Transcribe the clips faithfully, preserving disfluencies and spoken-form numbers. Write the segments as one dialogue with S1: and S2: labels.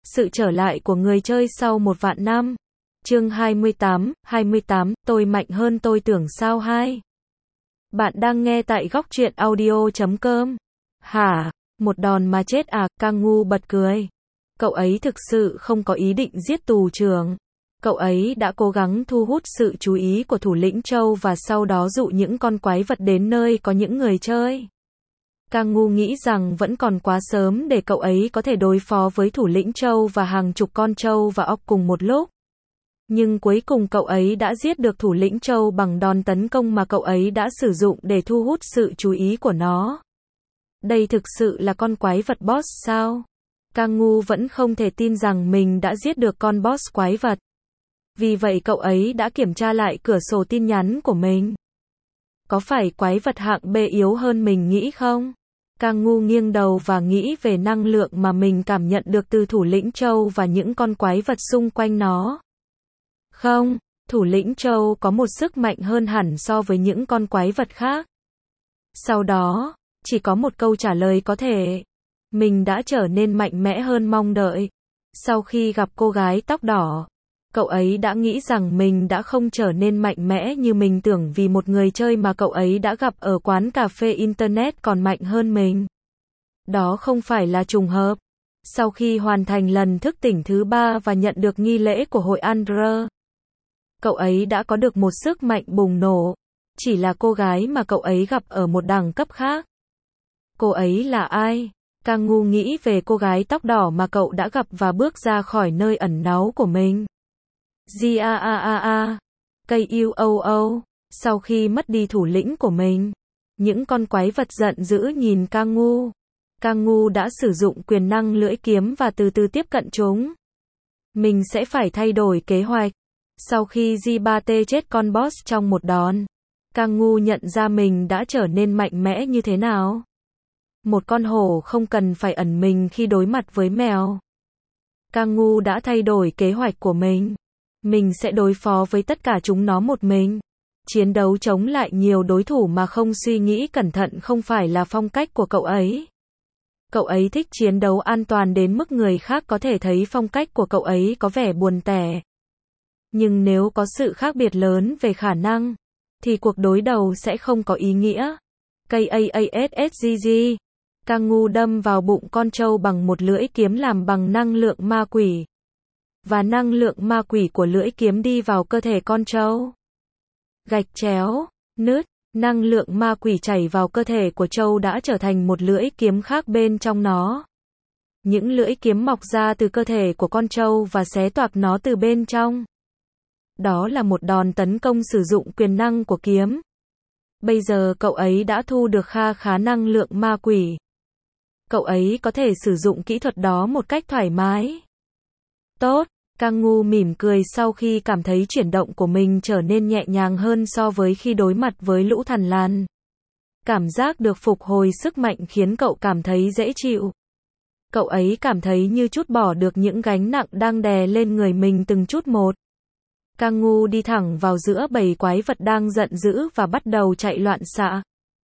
S1: Sự trở lại của người chơi sau một vạn năm. Chương hai mươi tám, hai mươi tám, tôi mạnh hơn tôi tưởng sao hai. Bạn đang nghe tại góc truyện audio chấm com. Hả? Một đòn mà chết à? Kang Ngu bật cười. Cậu ấy thực sự không có ý định giết tù trưởng. Cậu ấy đã cố gắng thu hút sự chú ý của thủ lĩnh Châu và sau đó dụ những con quái vật đến nơi có những người chơi. Kang Ngu nghĩ rằng vẫn còn quá sớm để cậu ấy có thể đối phó với thủ lĩnh Châu và hàng chục con trâu và ốc cùng một lúc. Nhưng cuối cùng cậu ấy đã giết được thủ lĩnh Châu bằng đòn tấn công mà cậu ấy đã sử dụng để thu hút sự chú ý của nó. Đây thực sự là con quái vật boss sao? Kang Ngu vẫn không thể tin rằng mình đã giết được con boss quái vật. Vì vậy cậu ấy đã kiểm tra lại cửa sổ tin nhắn của mình. Có phải quái vật hạng B yếu hơn mình nghĩ không? Kang Ngu nghiêng đầu và nghĩ về năng lượng mà mình cảm nhận được từ thủ lĩnh Châu và những con quái vật xung quanh nó. Không, thủ lĩnh Châu có một sức mạnh hơn hẳn so với những con quái vật khác. Sau đó, chỉ có một câu trả lời có thể. Mình đã trở nên mạnh mẽ hơn mong đợi. Sau khi gặp cô gái tóc đỏ, cậu ấy đã nghĩ rằng mình đã không trở nên mạnh mẽ như mình tưởng vì một người chơi mà cậu ấy đã gặp ở quán cà phê Internet còn mạnh hơn mình. Đó không phải là trùng hợp. Sau khi hoàn thành lần thức tỉnh thứ ba và nhận được nghi lễ của hội Andre, cậu ấy đã có được một sức mạnh bùng nổ. Chỉ là cô gái mà cậu ấy gặp ở một đẳng cấp khác. Cô ấy là ai? Kang Ngu nghĩ về cô gái tóc đỏ mà cậu đã gặp và bước ra khỏi nơi ẩn náu của mình. G A A A A. Cây U O O. Sau khi mất đi thủ lĩnh của mình, những con quái vật giận dữ nhìn Kang Ngu. Kang Ngu đã sử dụng quyền năng lưỡi kiếm và từ từ tiếp cận chúng. Mình sẽ phải thay đổi kế hoạch. Sau khi G ba T chết con boss trong một đòn, Kang Ngu nhận ra mình đã trở nên mạnh mẽ như thế nào. Một con hổ không cần phải ẩn mình khi đối mặt với mèo. Kang Ngu đã thay đổi kế hoạch của mình. Mình sẽ đối phó với tất cả chúng nó một mình. Chiến đấu chống lại nhiều đối thủ mà không suy nghĩ cẩn thận không phải là phong cách của cậu ấy. Cậu ấy thích chiến đấu an toàn đến mức người khác có thể thấy phong cách của cậu ấy có vẻ buồn tẻ. Nhưng nếu có sự khác biệt lớn về khả năng, thì cuộc đối đầu sẽ không có ý nghĩa. K A A S S G G. Kang Ngu đâm vào bụng con trâu bằng một lưỡi kiếm làm bằng năng lượng ma quỷ. Và năng lượng ma quỷ của lưỡi kiếm đi vào cơ thể con trâu. Gạch chéo, nứt, năng lượng ma quỷ chảy vào cơ thể của trâu đã trở thành một lưỡi kiếm khác bên trong nó. Những lưỡi kiếm mọc ra từ cơ thể của con trâu và xé toạc nó từ bên trong. Đó là một đòn tấn công sử dụng quyền năng của kiếm. Bây giờ cậu ấy đã thu được kha khá năng lượng ma quỷ. Cậu ấy có thể sử dụng kỹ thuật đó một cách thoải mái. Tốt, Kang Ngu mỉm cười sau khi cảm thấy chuyển động của mình trở nên nhẹ nhàng hơn so với khi đối mặt với lũ thằn lằn. Cảm giác được phục hồi sức mạnh khiến cậu cảm thấy dễ chịu. Cậu ấy cảm thấy như trút bỏ được những gánh nặng đang đè lên người mình từng chút một. Kang Ngu đi thẳng vào giữa bầy quái vật đang giận dữ và bắt đầu chạy loạn xạ.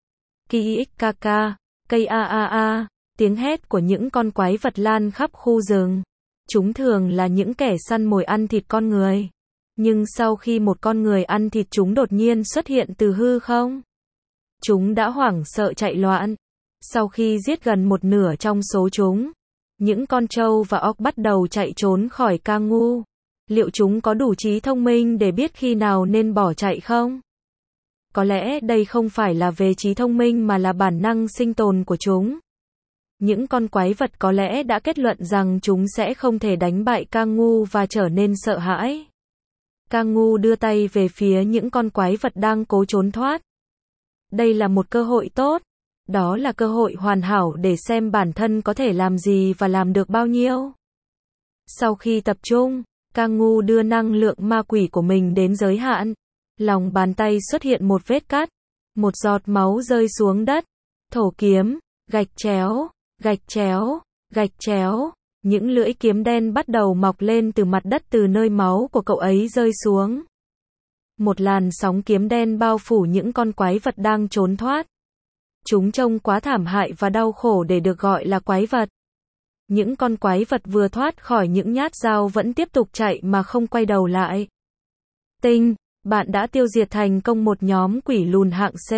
S1: Ki X K K, cây A A A, tiếng hét của những con quái vật lan khắp khu rừng. Chúng thường là những kẻ săn mồi ăn thịt con người. Nhưng sau khi một con người ăn thịt chúng đột nhiên xuất hiện từ hư không, chúng đã hoảng sợ chạy loạn. Sau khi giết gần một nửa trong số chúng, những con trâu và ốc bắt đầu chạy trốn khỏi Kang Ngu. Liệu chúng có đủ trí thông minh để biết khi nào nên bỏ chạy không? Có lẽ đây không phải là về trí thông minh mà là bản năng sinh tồn của chúng. Những con quái vật có lẽ đã kết luận rằng chúng sẽ không thể đánh bại Kang Ngu và trở nên sợ hãi. Kang Ngu đưa tay về phía những con quái vật đang cố trốn thoát. Đây là một cơ hội tốt. Đó là cơ hội hoàn hảo để xem bản thân có thể làm gì và làm được bao nhiêu. Sau khi tập trung, Kang Ngu đưa năng lượng ma quỷ của mình đến giới hạn. Lòng bàn tay xuất hiện một vết cắt. Một giọt máu rơi xuống đất. Thổ kiếm, gạch chéo, gạch chéo, gạch chéo. Những lưỡi kiếm đen bắt đầu mọc lên từ mặt đất từ nơi máu của cậu ấy rơi xuống. Một làn sóng kiếm đen bao phủ những con quái vật đang trốn thoát. Chúng trông quá thảm hại và đau khổ để được gọi là quái vật. Những con quái vật vừa thoát khỏi những nhát dao vẫn tiếp tục chạy mà không quay đầu lại. Tinh, bạn đã tiêu diệt thành công một nhóm quỷ lùn hạng C.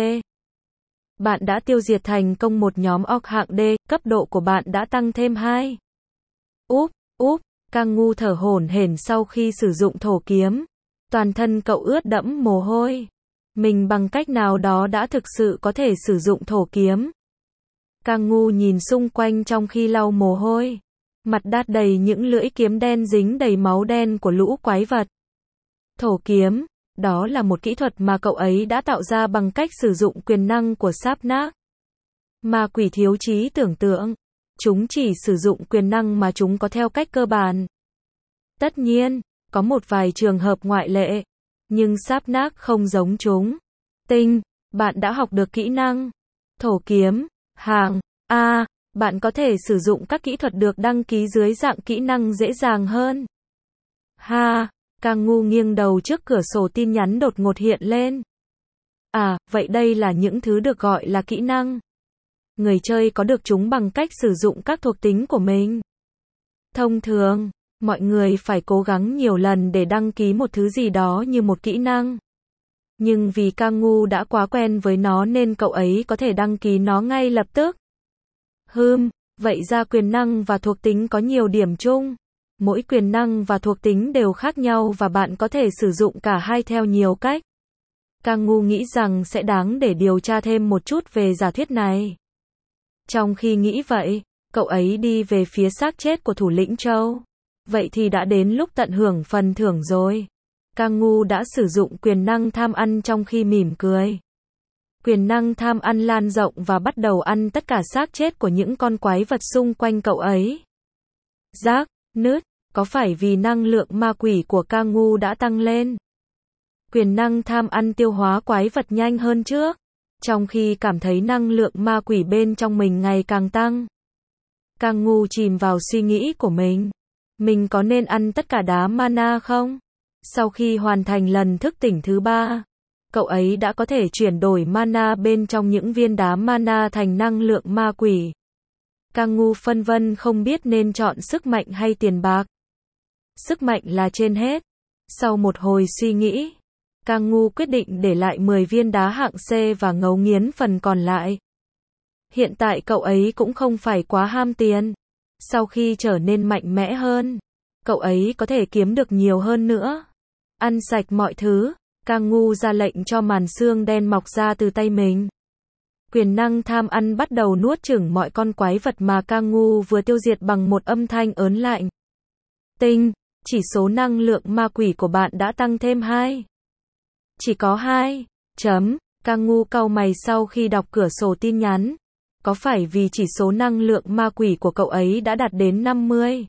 S1: Bạn đã tiêu diệt thành công một nhóm orc hạng D, cấp độ của bạn đã tăng thêm hai. Úp, úp, Kang Ngu thở hổn hển sau khi sử dụng thổ kiếm. Toàn thân cậu ướt đẫm mồ hôi. Mình bằng cách nào đó đã thực sự có thể sử dụng thổ kiếm. Kang Ngu nhìn xung quanh trong khi lau mồ hôi. Mặt đát đầy những lưỡi kiếm đen dính đầy máu đen của lũ quái vật. Thổ kiếm, đó là một kỹ thuật mà cậu ấy đã tạo ra bằng cách sử dụng quyền năng của Sáp Nác. Ma quỷ thiếu trí tưởng tượng. Chúng chỉ sử dụng quyền năng mà chúng có theo cách cơ bản. Tất nhiên, có một vài trường hợp ngoại lệ. Nhưng Sáp Nác không giống chúng. Tinh, bạn đã học được kỹ năng. Thổ kiếm, hạng A, bạn có thể sử dụng các kỹ thuật được đăng ký dưới dạng kỹ năng dễ dàng hơn. Ha, Kang Ngu nghiêng đầu trước cửa sổ tin nhắn đột ngột hiện lên. À, vậy đây là những thứ được gọi là kỹ năng. Người chơi có được chúng bằng cách sử dụng các thuộc tính của mình. Thông thường, mọi người phải cố gắng nhiều lần để đăng ký một thứ gì đó như một kỹ năng. Nhưng vì Kang Ngu đã quá quen với nó nên cậu ấy có thể đăng ký nó ngay lập tức. Hừm, vậy ra quyền năng và thuộc tính có nhiều điểm chung. Mỗi quyền năng và thuộc tính đều khác nhau và bạn có thể sử dụng cả hai theo nhiều cách. Kang Ngu nghĩ rằng sẽ đáng để điều tra thêm một chút về giả thuyết này. Trong khi nghĩ vậy, cậu ấy đi về phía xác chết của thủ lĩnh Châu. Vậy thì đã đến lúc tận hưởng phần thưởng rồi. Kang Ngu đã sử dụng quyền năng tham ăn trong khi mỉm cười. Quyền năng tham ăn lan rộng và bắt đầu ăn tất cả xác chết của những con quái vật xung quanh cậu ấy. Rác, nứt, có phải vì năng lượng ma quỷ của Kang Ngu đã tăng lên? Quyền năng tham ăn tiêu hóa quái vật nhanh hơn trước, trong khi cảm thấy năng lượng ma quỷ bên trong mình ngày càng tăng. Kang Ngu chìm vào suy nghĩ của mình. Mình có nên ăn tất cả đá mana không? Sau khi hoàn thành lần thức tỉnh thứ ba, cậu ấy đã có thể chuyển đổi mana bên trong những viên đá mana thành năng lượng ma quỷ. Kang Ngu phân vân không biết nên chọn sức mạnh hay tiền bạc. Sức mạnh là trên hết. Sau một hồi suy nghĩ, Kang Ngu quyết định để lại mười viên đá hạng C và ngấu nghiến phần còn lại. Hiện tại cậu ấy cũng không phải quá ham tiền. Sau khi trở nên mạnh mẽ hơn, cậu ấy có thể kiếm được nhiều hơn nữa. Ăn sạch mọi thứ, Kang Ngu ra lệnh cho màn xương đen mọc ra từ tay mình. Quyền năng tham ăn bắt đầu nuốt chửng mọi con quái vật mà Kang Ngu vừa tiêu diệt bằng một âm thanh ớn lạnh. Tinh, chỉ số năng lượng ma quỷ của bạn đã tăng thêm hai. Chỉ có hai. Chấm. Kang Ngu cau mày sau khi đọc cửa sổ tin nhắn. Có phải vì chỉ số năng lượng ma quỷ của cậu ấy đã đạt đến năm mươi?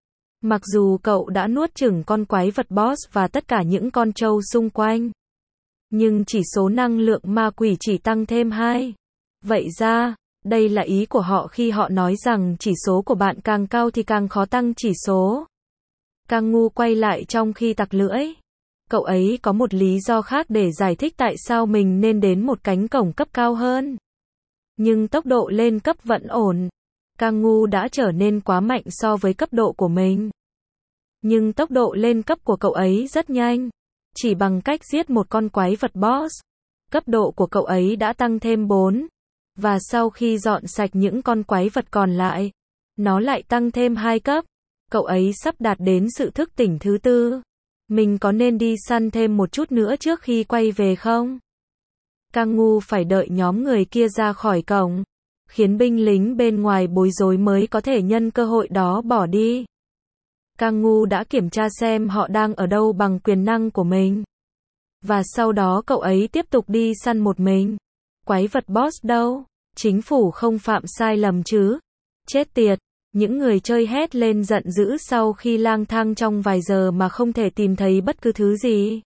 S1: Mặc dù cậu đã nuốt chửng con quái vật boss và tất cả những con trâu xung quanh, nhưng chỉ số năng lượng ma quỷ chỉ tăng thêm hai. Vậy ra, đây là ý của họ khi họ nói rằng chỉ số của bạn càng cao thì càng khó tăng chỉ số. Kang Ngu quay lại trong khi tặc lưỡi. Cậu ấy có một lý do khác để giải thích tại sao mình nên đến một cánh cổng cấp cao hơn. Nhưng tốc độ lên cấp vẫn ổn. Kang Ngu đã trở nên quá mạnh so với cấp độ của mình. Nhưng tốc độ lên cấp của cậu ấy rất nhanh. Chỉ bằng cách giết một con quái vật boss, cấp độ của cậu ấy đã tăng thêm bốn. Và sau khi dọn sạch những con quái vật còn lại, nó lại tăng thêm hai cấp. Cậu ấy sắp đạt đến sự thức tỉnh thứ tư. Mình có nên đi săn thêm một chút nữa trước khi quay về không? Kang Ngu phải đợi nhóm người kia ra khỏi cổng, khiến binh lính bên ngoài bối rối mới có thể nhân cơ hội đó bỏ đi. Kang Ngu đã kiểm tra xem họ đang ở đâu bằng quyền năng của mình. Và sau đó cậu ấy tiếp tục đi săn một mình. Quái vật boss đâu? Chính phủ không phạm sai lầm chứ? Chết tiệt! Những người chơi hét lên giận dữ sau khi lang thang trong vài giờ mà không thể tìm thấy bất cứ thứ gì.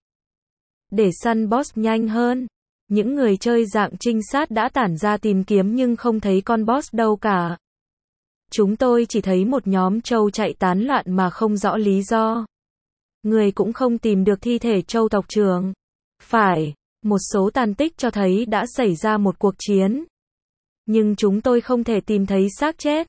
S1: Để săn boss nhanh hơn, những người chơi dạng trinh sát đã tản ra tìm kiếm nhưng không thấy con boss đâu cả. Chúng tôi chỉ thấy một nhóm trâu chạy tán loạn mà không rõ lý do. Người cũng không tìm được thi thể trâu tộc trưởng. Phải, một số tàn tích cho thấy đã xảy ra một cuộc chiến. Nhưng chúng tôi không thể tìm thấy xác chết.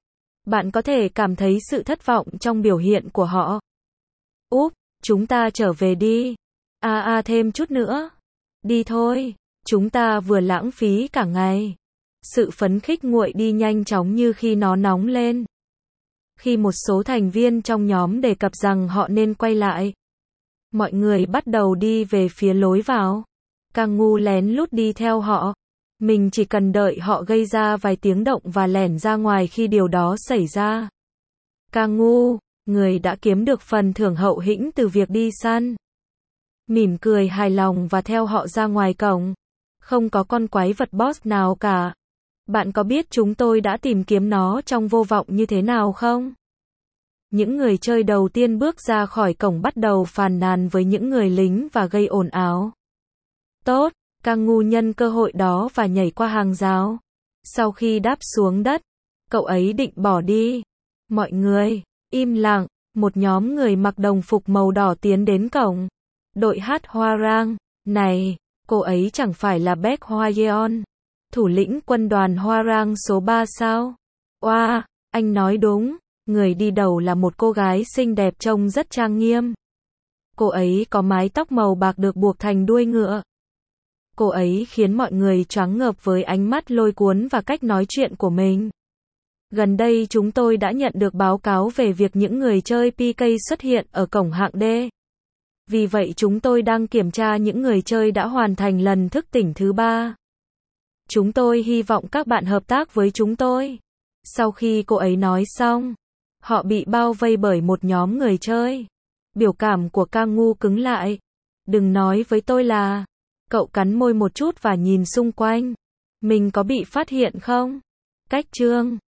S1: Bạn có thể cảm thấy sự thất vọng trong biểu hiện của họ. Úp, chúng ta trở về đi. À à thêm chút nữa. Đi thôi. Chúng ta vừa lãng phí cả ngày. Sự phấn khích nguội đi nhanh chóng như khi nó nóng lên. Khi một số thành viên trong nhóm đề cập rằng họ nên quay lại, mọi người bắt đầu đi về phía lối vào. Kang Ngu lén lút đi theo họ. Mình chỉ cần đợi họ gây ra vài tiếng động và lẻn ra ngoài khi điều đó xảy ra. Kang Ngu, người đã kiếm được phần thưởng hậu hĩnh từ việc đi săn, mỉm cười hài lòng và theo họ ra ngoài cổng. Không có con quái vật boss nào cả. Bạn có biết chúng tôi đã tìm kiếm nó trong vô vọng như thế nào không? Những người chơi đầu tiên bước ra khỏi cổng bắt đầu phàn nàn với những người lính và gây ồn ào. Tốt, Kang Ngu nhân cơ hội đó và nhảy qua hàng rào. Sau khi đáp xuống đất, cậu ấy định bỏ đi. Mọi người, im lặng, một nhóm người mặc đồng phục màu đỏ tiến đến cổng. Đội hát Hoa Rang, này, cô ấy chẳng phải là Baek Hwayeon, thủ lĩnh quân đoàn Hoa Rang số ba sao? Oa, wow, anh nói đúng, người đi đầu là một cô gái xinh đẹp trông rất trang nghiêm. Cô ấy có mái tóc màu bạc được buộc thành đuôi ngựa. Cô ấy khiến mọi người choáng ngợp với ánh mắt lôi cuốn và cách nói chuyện của mình. Gần đây chúng tôi đã nhận được báo cáo về việc những người chơi pê ca xuất hiện ở cổng hạng D. Vì vậy chúng tôi đang kiểm tra những người chơi đã hoàn thành lần thức tỉnh thứ ba. Chúng tôi hy vọng các bạn hợp tác với chúng tôi. Sau khi cô ấy nói xong, họ bị bao vây bởi một nhóm người chơi. Biểu cảm của Kang Ngu cứng lại. Đừng nói với tôi là... Cậu cắn môi một chút và nhìn xung quanh. Mình có bị phát hiện không? Cách chương